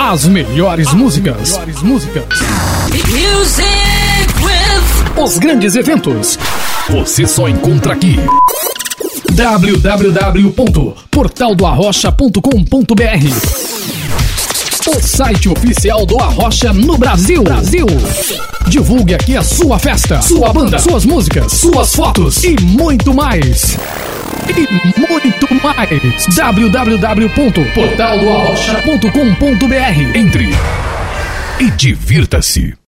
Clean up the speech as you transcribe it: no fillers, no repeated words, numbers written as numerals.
As melhores músicas. Os grandes eventos. Você só encontra aqui. www.portaldoarrocha.com.br, o site oficial do Arrocha no Brasil. Divulgue aqui a sua festa, sua banda, suas músicas, suas fotos e muito mais. www.portaldoarrocha.com.br. Entre e divirta-se.